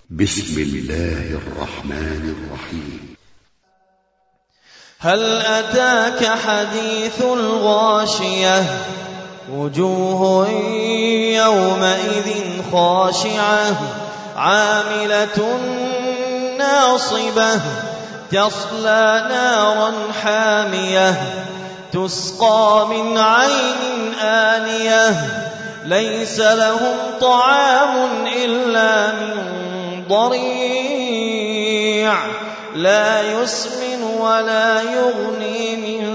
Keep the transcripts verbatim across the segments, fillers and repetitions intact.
بسم الله الرحمن الرحيم. هل أتاك حديث الغاشية وجوه يومئذ خاشعة عاملة ناصبة تصلى نارا حامية تسقى من عين آنية ليس لهم طعام إلا من ضريع لا يسمن ولا يغني من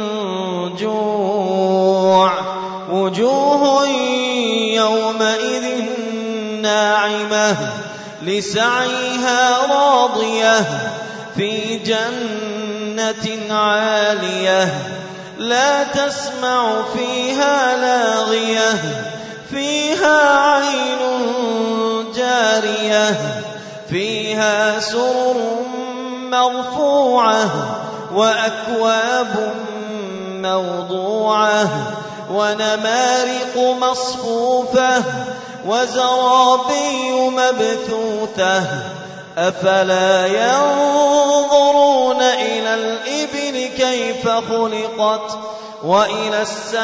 جوع وجوه يومئذ ناعمة لسعيها راضية في جنة عالية لا تسمع فيها لاغية فيها عين جارية فيها سرر مرفوعة وأكواب موضوعة ونمارق مصفوفة وزرابي مبثوثة أفلا ينظرون إلى الإبل كيف خلقت وإلى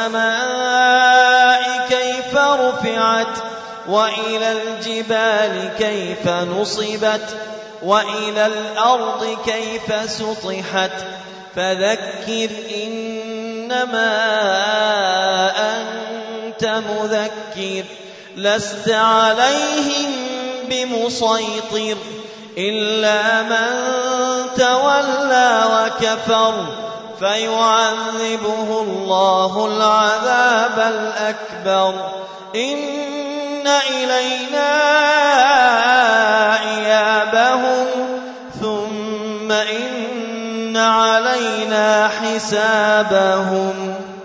السماء كيف رفعت وإلى الجبال كيف نصبت وإلى الأرض كيف سطحت فذكر إنما أنت مذكر لست عليهم بمسيطر إلا من تولى وكفر فيعذبه الله العذاب الأكبر إن إلينا إيابهم ثم إن علينا حسابهم.